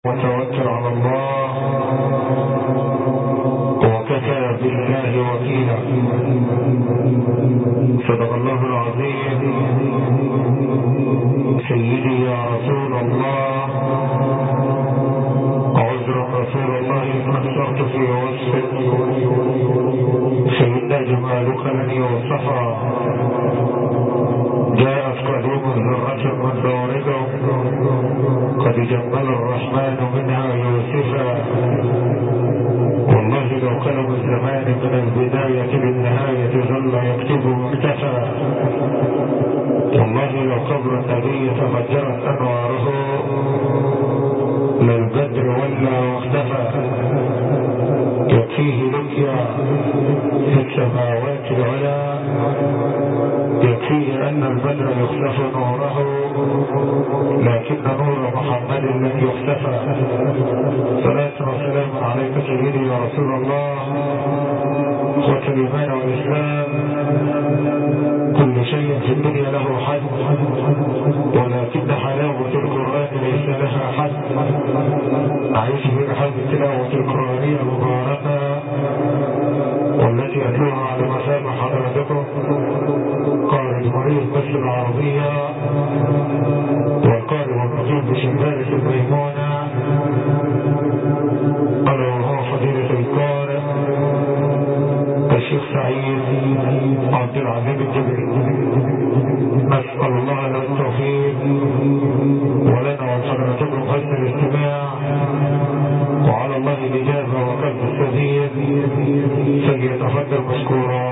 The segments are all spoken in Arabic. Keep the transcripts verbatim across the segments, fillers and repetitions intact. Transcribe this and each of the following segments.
وتوكل على الله وكفى بالله وكيلا. صدق الله العظيم. سيدي يا رسول الله، عذرا رسول الله قصرت في وصفك، سيدنا جمالك لن يوصفا. جاءت قدوم ذرة من دورده، قد جمل الرحمن منها يوسفا. والله لو قلب الزمان من البداية للنهاية ظل يكتب مكتفى. والله لو قبر النبي تفجرت أنواره للبدر ولا واختفى. يكفيه لقيا في السماوات العلا، يكفيه أن البدر يخسف نوره، لكن نور محمد لن يختفى. صلاة وسلام عليك سيدي يا رسول الله، اخوة الإيمان والإسلام. كل شيء في الدنيا له حد، ولكن حلاوة القرآن ليس لها حد. أعيش برحاب التلاوة القرآنية المباركة والتي أتلوها على مسامع حضراتكم قارئ مريض مصر العربية والقارئ والمقيم بشمالة الميمونة، ألا وهو فضيلة القارئ الشيخ سعيد عبد العزيز الجبري. نسأل الله له التوفيق ولنا ولحضراتكم حسن الاستماع، وعلى الله الإجابة وقلب السديد. فليتفضل مشكورا.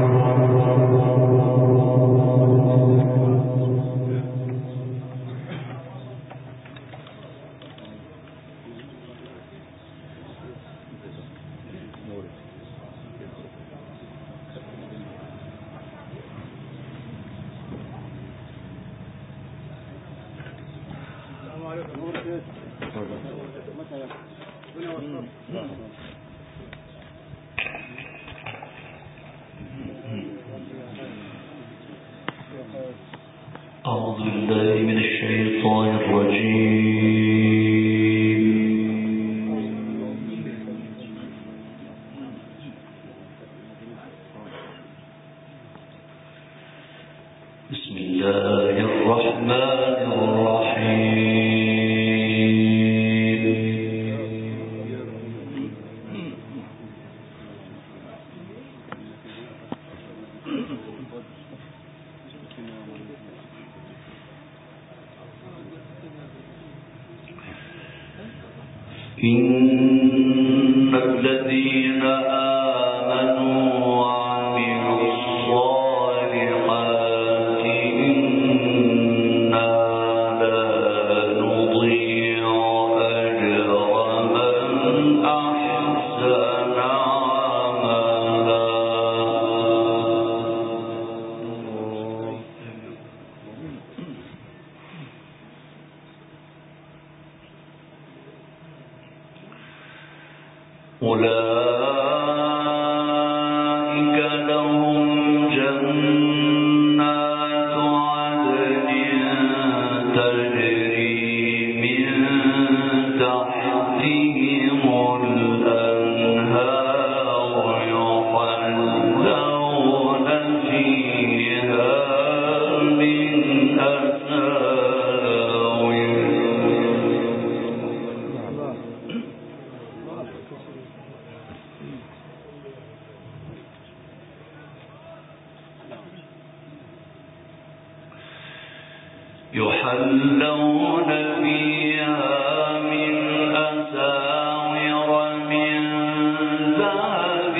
أعوذ بالله من الشيطان الرجيم. بسم الله الرحمن الرحيم. إن الذين آمنوا وعملوا الصالحات إنا لا نضيع أجر من أحسن عملا. أولئك لهم جنات عدن تجري من تحتهم الأنهار يحلون فيها من أساور يحلون فيها من أساور من ذهب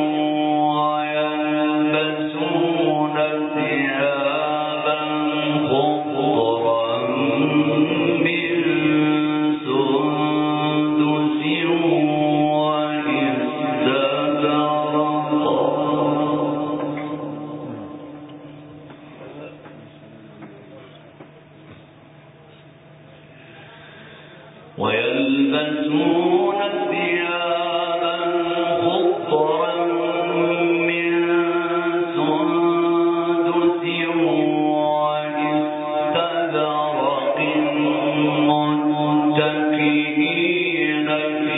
ويلبسون ثيابا خضرا من سندس واستبرق ويلبسون ثيابا خضرا من سندس واستبرق متكئين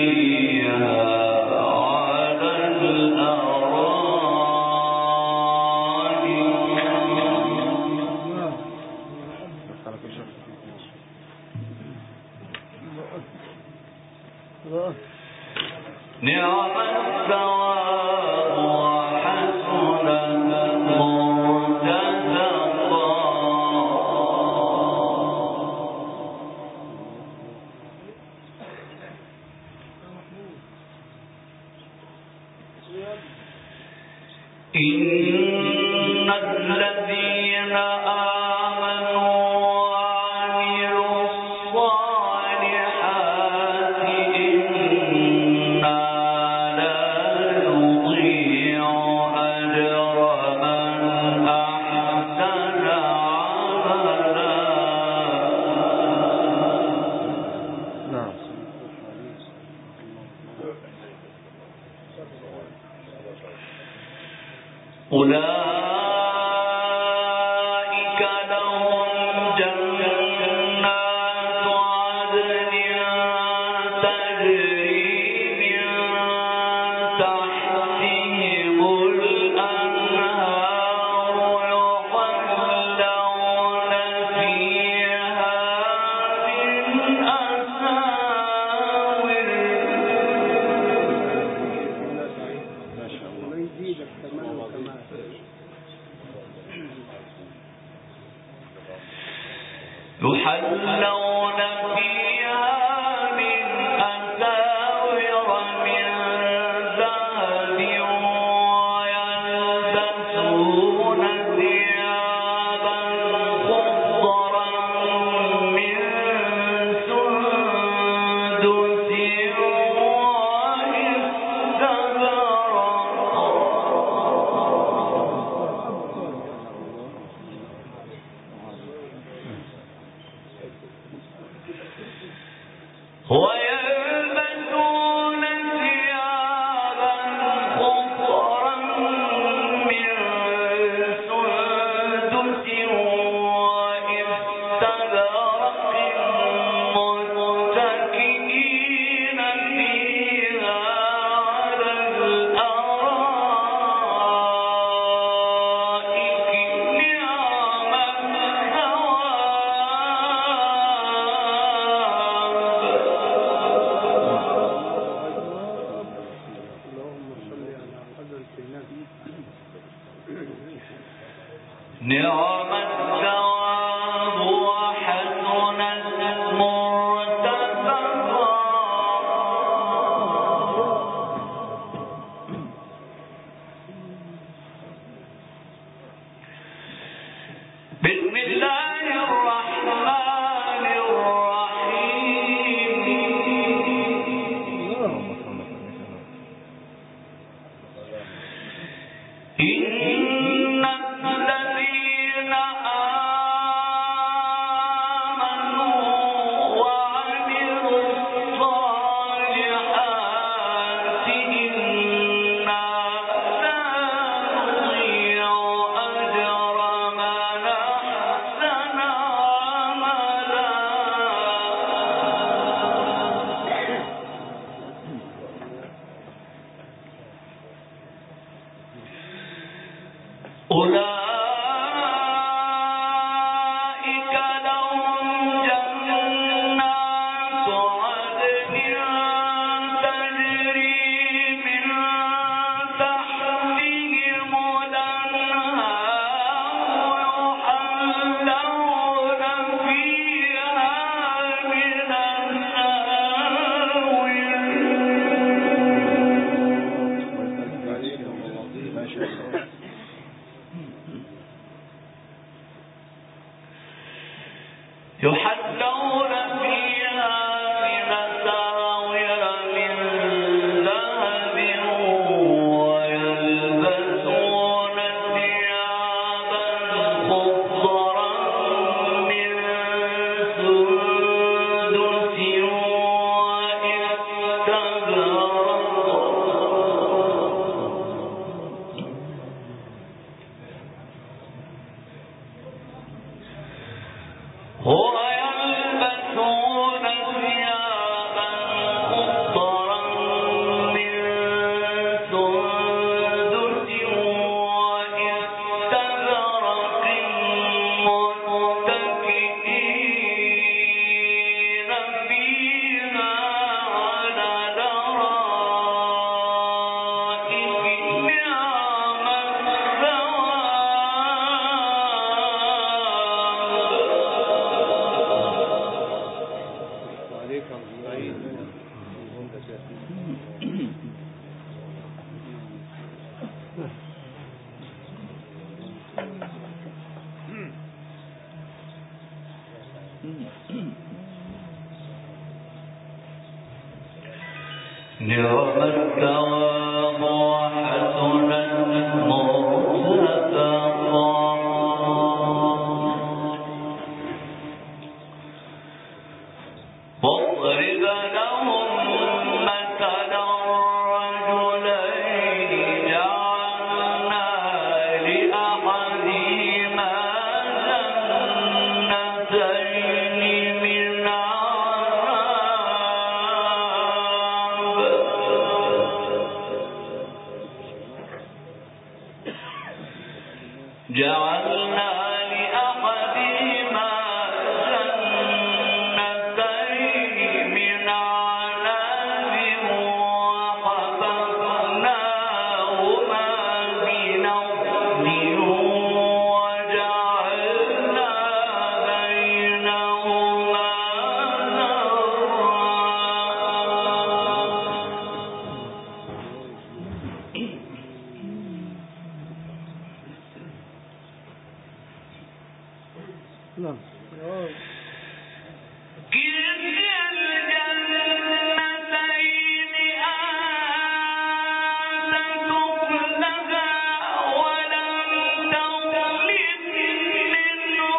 إن الذين نعم الثواب وحسنت مرتفقا واضرب لهم مثلا رجلين جعلنا لأحدهما جنتين من جعلنا لأحدهما جنتين من عنب وحفظناهما بنخل وجعلنا بينهما نعم. كلتا الجنتين آتت أكلها ولم تظلم منه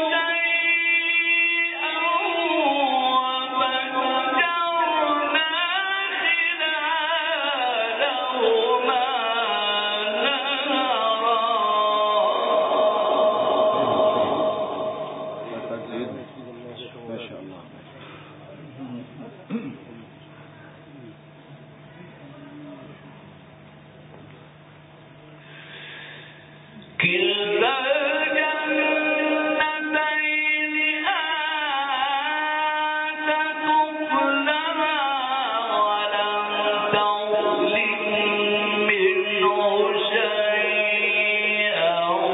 شيئا وفجرنا خلالهما ما شاء الله. كلتا الجنتين آتت أكلها ولم تظلم منه شيئا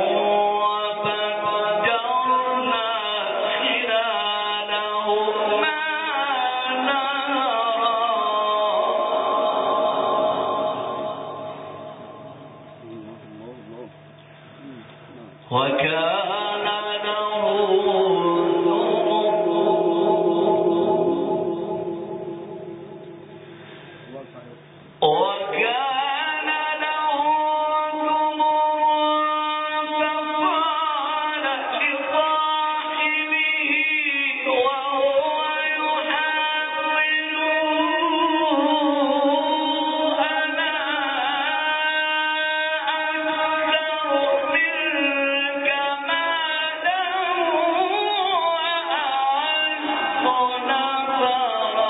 وفجرنا خلالهما وكان له وكان له ثمر فقال لصاحبه وهو يحاوره أنا أكثر منك مالا وأعز نفرا.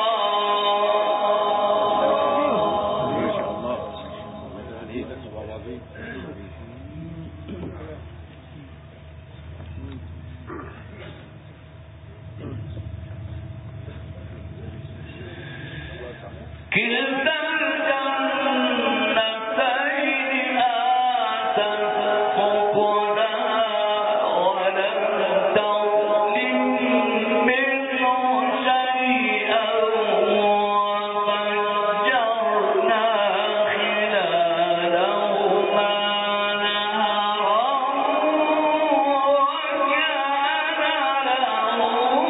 ما شاء الله. كلتا الجنتين آتت أكلها ولم تظلم منه شيئا وفجرنا خلالهما نهرا وكان له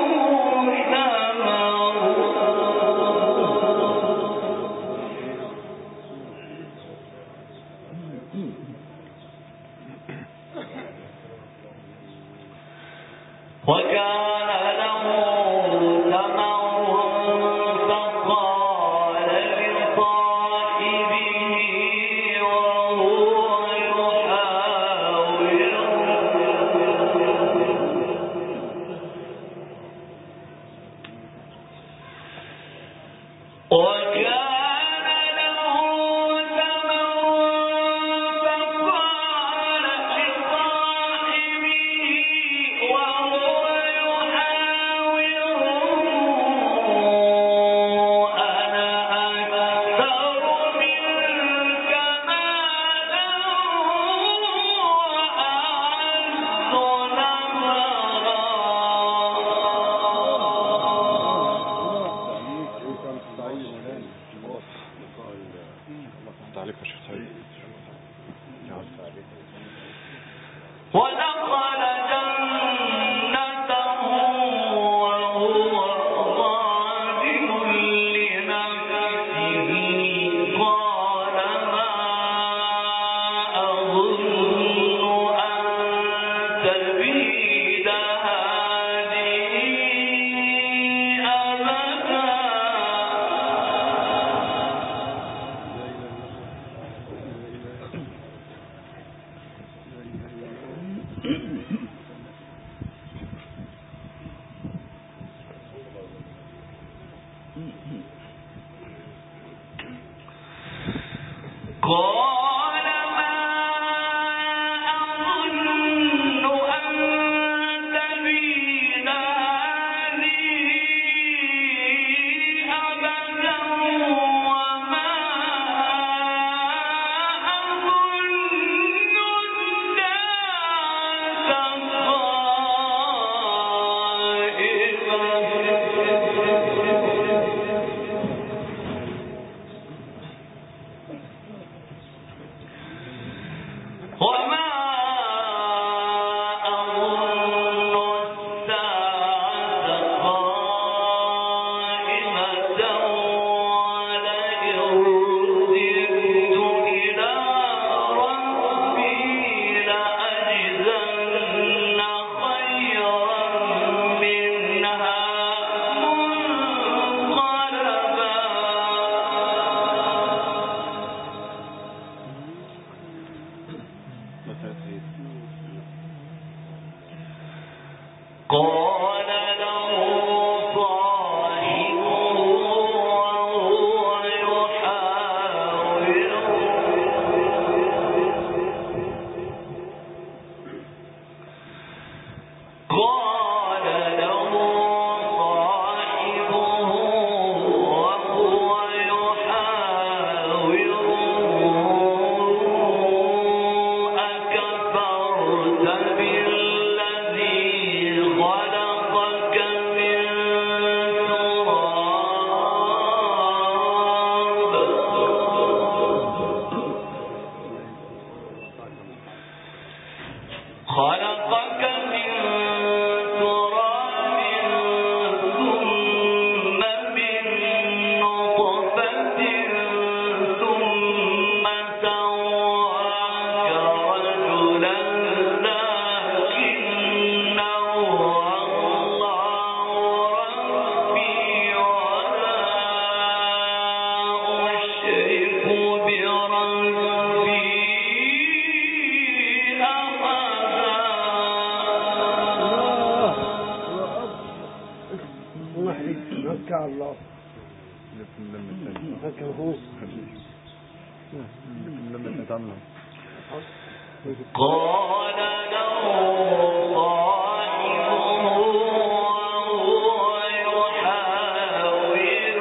وكان له ثمر فقال لصاحبه وهو يحاوره وكان له ثمر فقال لصاحبه وهو يحاوره أنا أكثر منك مالا وأعز نفرا. تعليق يا شيخ سعيد. ودخل جنته وهو ظالم لنفسه قال ما أظن أن تبيد هذه أبدا قال ما أظن أن تبيد هذه أبدا وما أظن الساعة قائمة وما أظن الساعة قائمة ولئن رددت إلى ربي لأجدن خيرا منها منقلبا قال له صاحبه وهو يحاوره قال له صاحبه وهو يحاوره أكفرت بالذي خلقك من تراب خلقك من تراب ثم من نطفة ثم سواك رجلا لكن هو الله ربي ولا أشرك بربي أحدا مكة الله مكة هو قال له صاحبه وهو يحاوره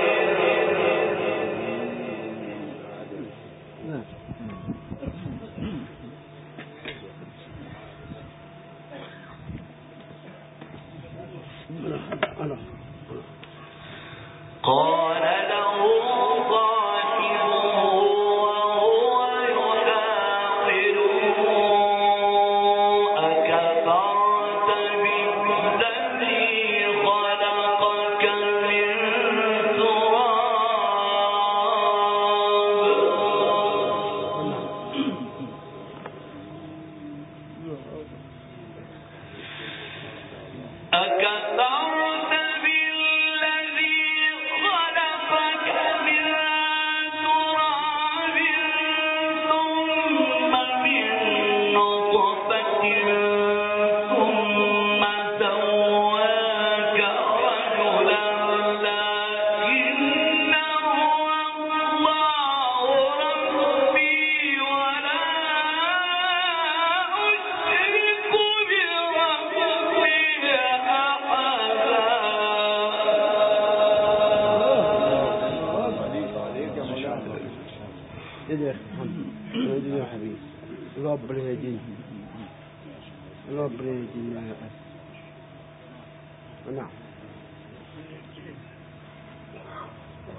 قال له صاحبه وهو يحاوره أكفرت بالذي خلقك من تراب أكفرت بالذي خلقك من تراب ثم من نطفة ثم سواك رجلا لكن هو الله ربي ولا أشرك بربي إيه يا أخي محمد يا حبيبي رب يهدينا رب يهدينا يا أخي نعم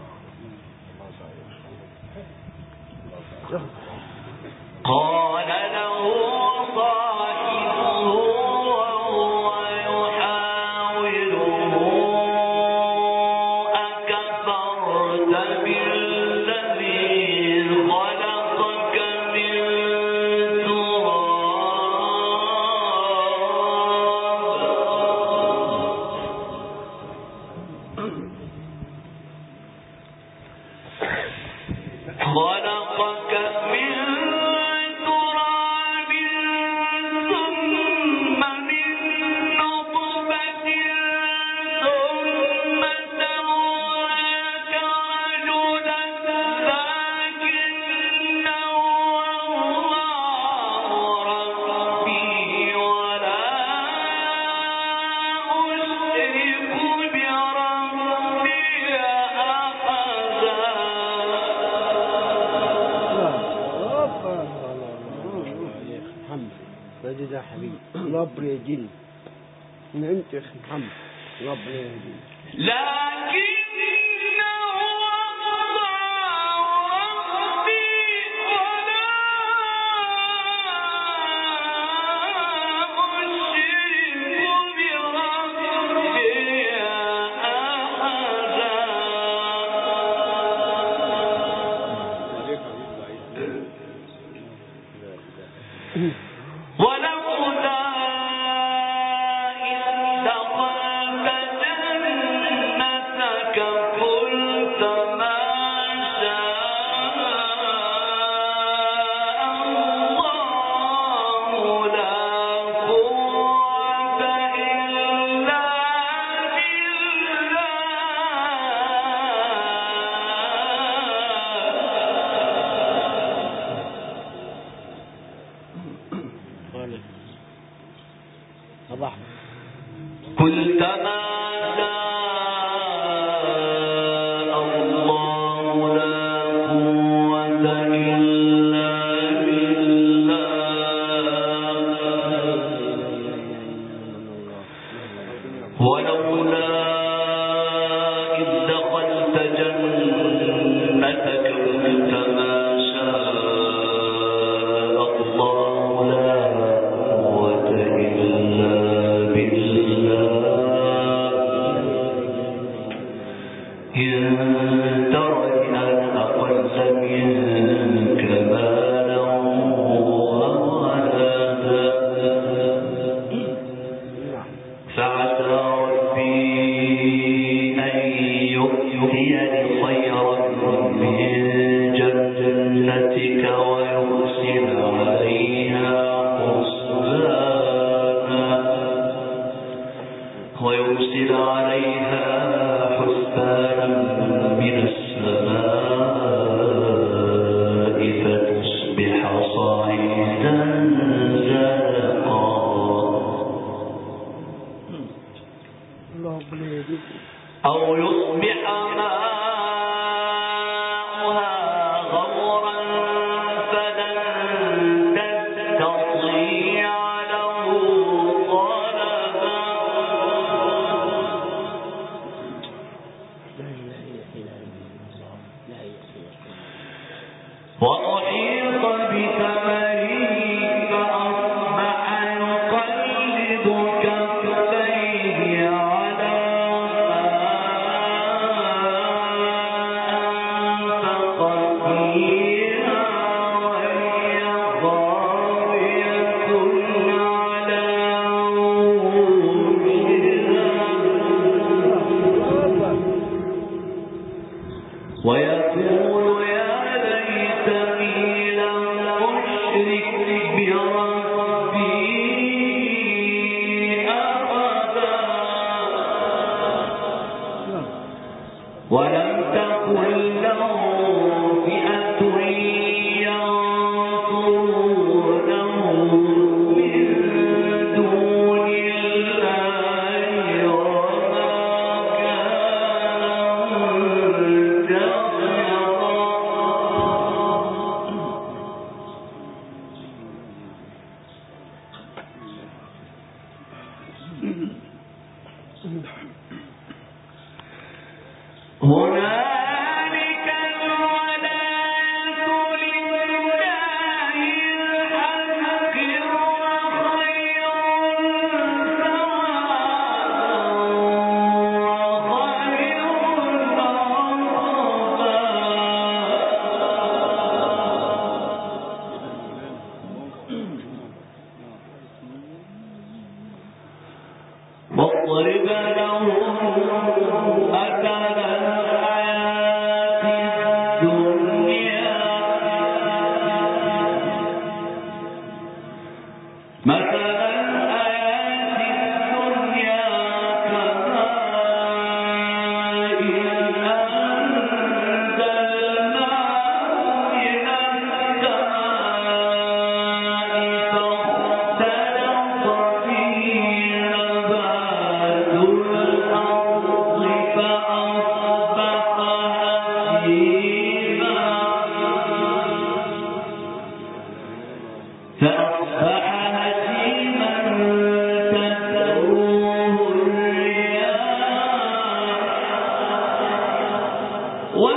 قال له صاحبه وهو يحاوره أكفرت بالذي خلقك من تراب خلقك من تراب ثم من نطفة ثم سواك رجلا لكن الله ربي ولا أشرك بربي أحدا. محمد رجل يا حبيبي رب يا جن من انت يا اخي محمد رب يا جن لكن هو الله ربي ولا أشرك بربي أحدا. ولولا إذ دخلت جنتك قلت ما شاء الله لا قوة إلا بالله. صباح قلت ما شاء الله لا قوة إلا بالله. ولولا إذ دخلت جنتك قلت ما شاء الله لا قوة إلا إن ترك أن أقل منك مالا وولدا فعسى ربي أن يؤتيني خيرا من جنتك ويرسل عليها حسبانا ويرسل عليها حسبانا من السماء فتصبح صعيدا زلقا أو يصبح ماؤها غورا فلن تستطيع له طلبا. وأحيط بثمره فأصبح يقلب كفيه على ما أنفق فيها وهي خاوية على عروشها ويقول يا ليتني لم أشرك بربي أحدا ولم تكن له فئة ينصرونه من دون الله وما كان منتصرا.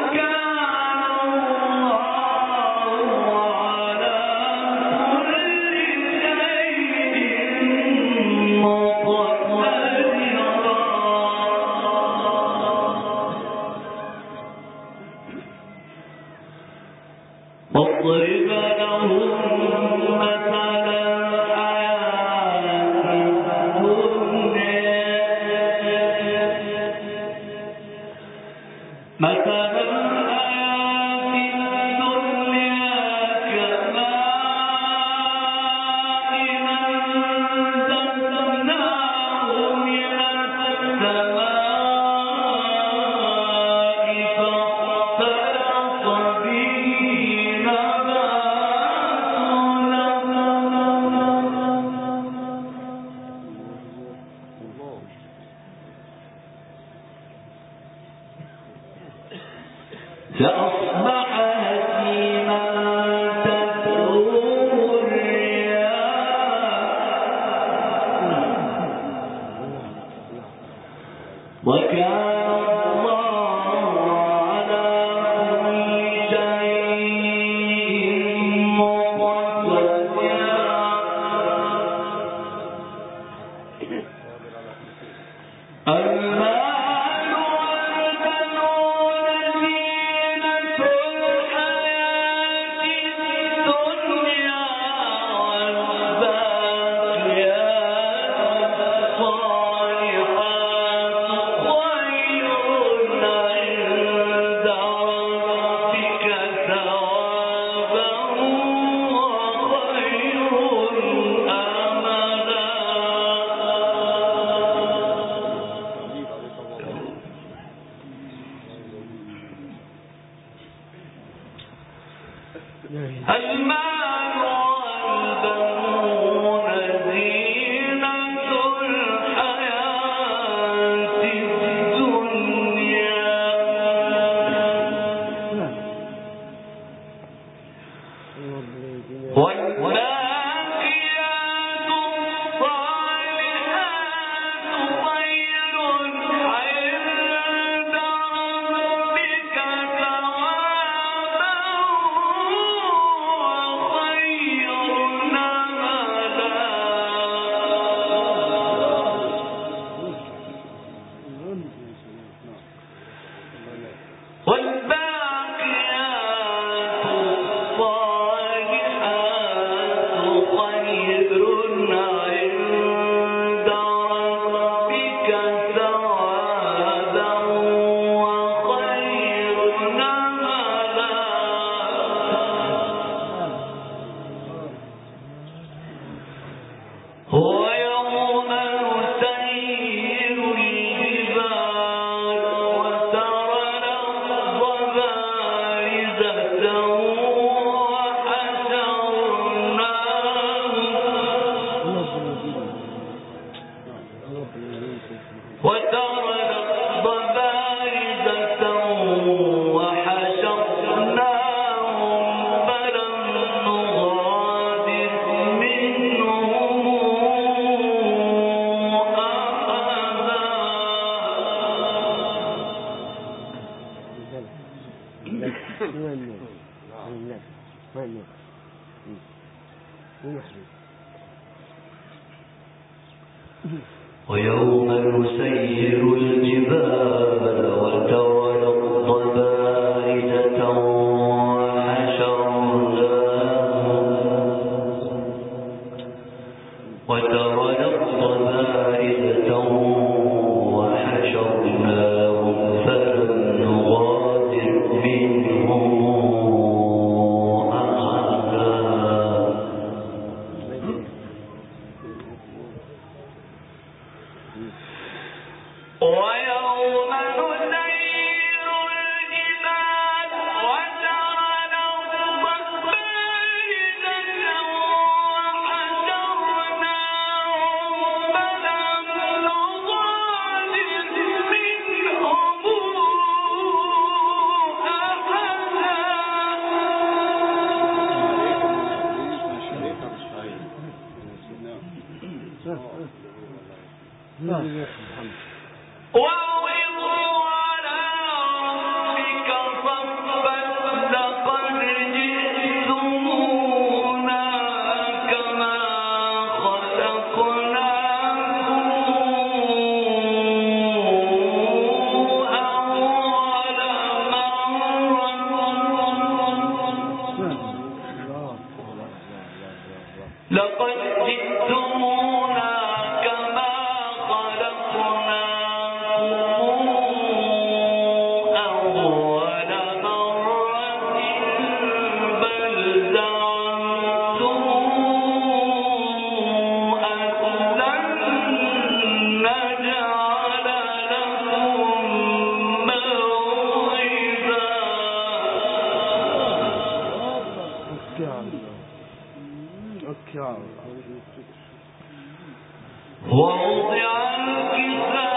ويوم نسير الجبال وترى الأرض بارزة وحشرناهم وترى الأرض بارزة وحشرناهم فلم نغادر منهم وَأَوْرِضُوا عَلَى رَبِّكَ شاء الله. ووضع الكتاب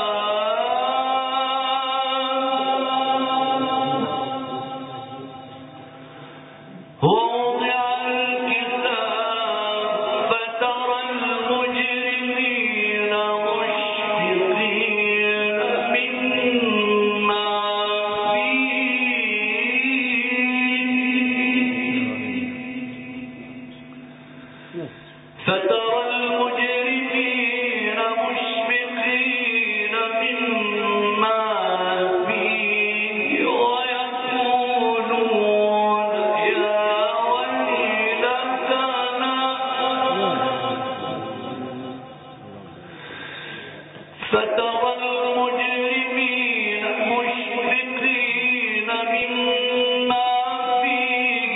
ووضع الكتاب فترى المجرمين مشفقين مما فيه فترى المجرمين مشفقين مما فيه ويقولون يا ويلتنا فترى المجرمين مشفقين مما فيه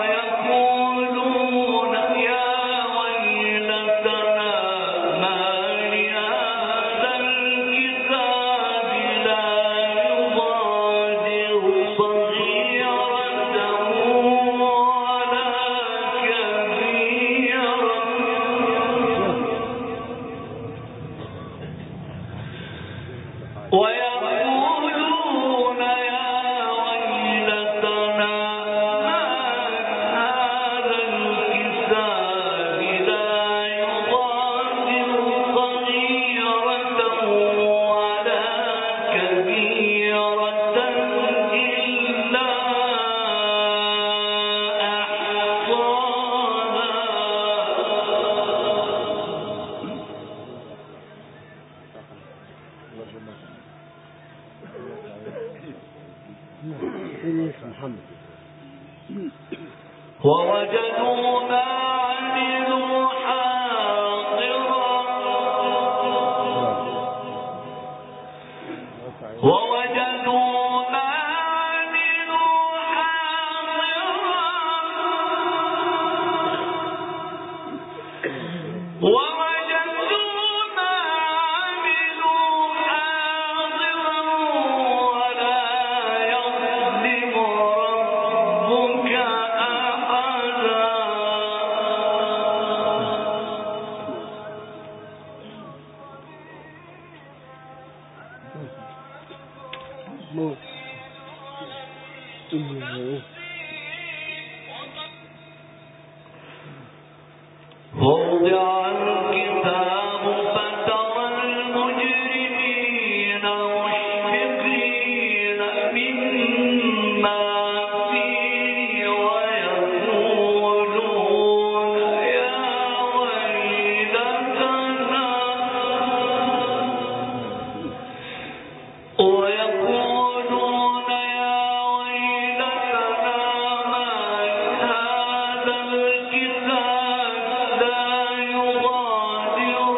ويقولون يا ويلتنا ما لهذا الكتاب لا يغادر صغيرة ولا كبيرة ويقولون يا ويلتنا ما هذا الكتاب لا يغادر صغيرة ولا كبيرة إلا محمد. ووجدوا ما عملوا حاضرا ووجدوا ما عملوا حاضرا ووجدوا ما عملوا حاضرا ولا يظلم ربك أحدا موت. ووضع الكتاب فترى المجرمين مشفقين مما فيه ويقولون يا ويلتنا ويقولون يا ويلتنا ما هذا الكتاب لا يغادر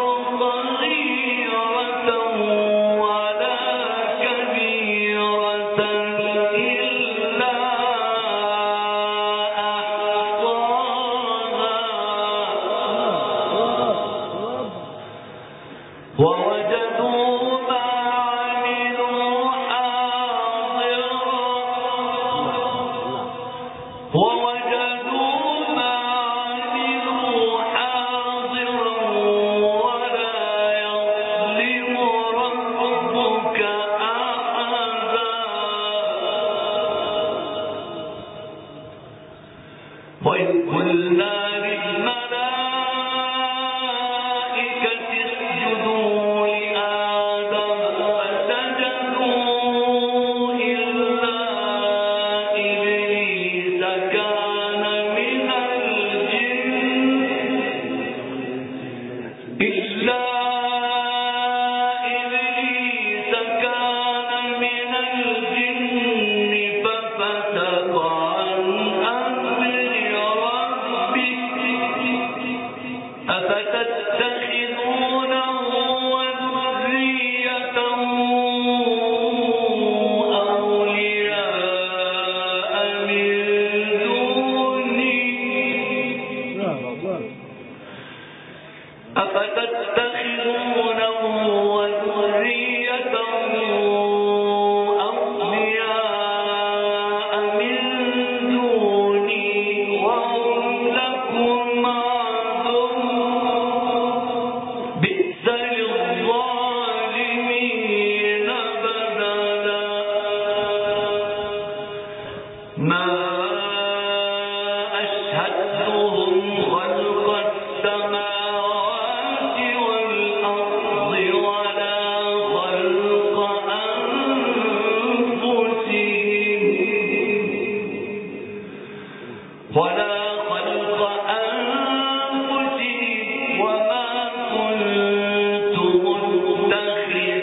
صغيرة ولا كبيرة إلا أحصاها ووجدوا ما عملوا حاضرا ووجدوا ما عملوا حاضرا ولا يظلم ربك أحدا وإذ قلنا للملائكة اسجدوا لآدم فسجدوا إلا إبليس كان من الجن إلا إبليس كان من الجن ففسق عن أمر ربه ما أشهدتهم خلق السماوات والأرض ولا خلق أنفسهم ولا خلق أنفسهم وما كنت متخذ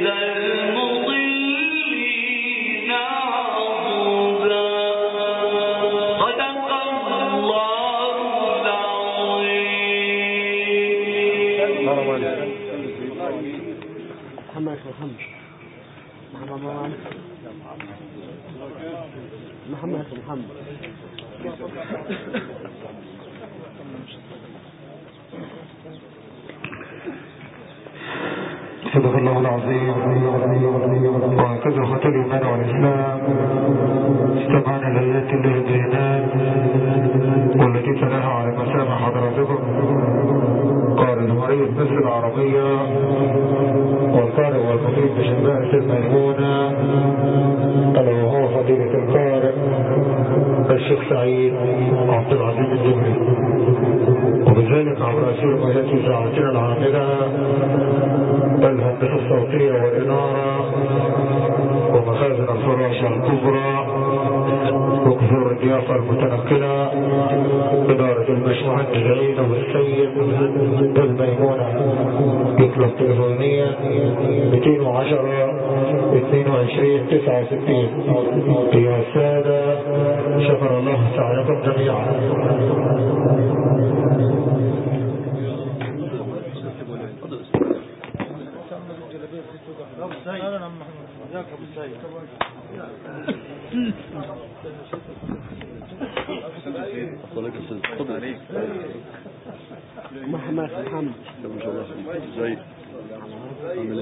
المضلين عضدا صدق الله العظيم. محمد محمد محمد محمد محمد صدق الله العظيم. وهكذا ختم الإيمان والإسلام استمعنا لآيات الله البينات والتي تلاها على مسامع حضراتكم قال المريض مصر العربية والقارئ والمفيد بشمائة الميمونة ألا وهو فضيلة القارئ الشيخ سعيد عبد العزيز الجمري، وبذلك عبر أسير مهاتي ساعتنا العاملة الهندسة الصوتية والإنارة ومخازن الفراشة الكبرى وكثور الضيافة المتنقلة إدارة الباشمهندس عيد والسيد الميمونة يطلب تليفونيا مئتين وعشرة اثنين وعشرين تسعة وستين. أيها السادة شكر الله سعيكم جميعا. محمد محمد ازيك؟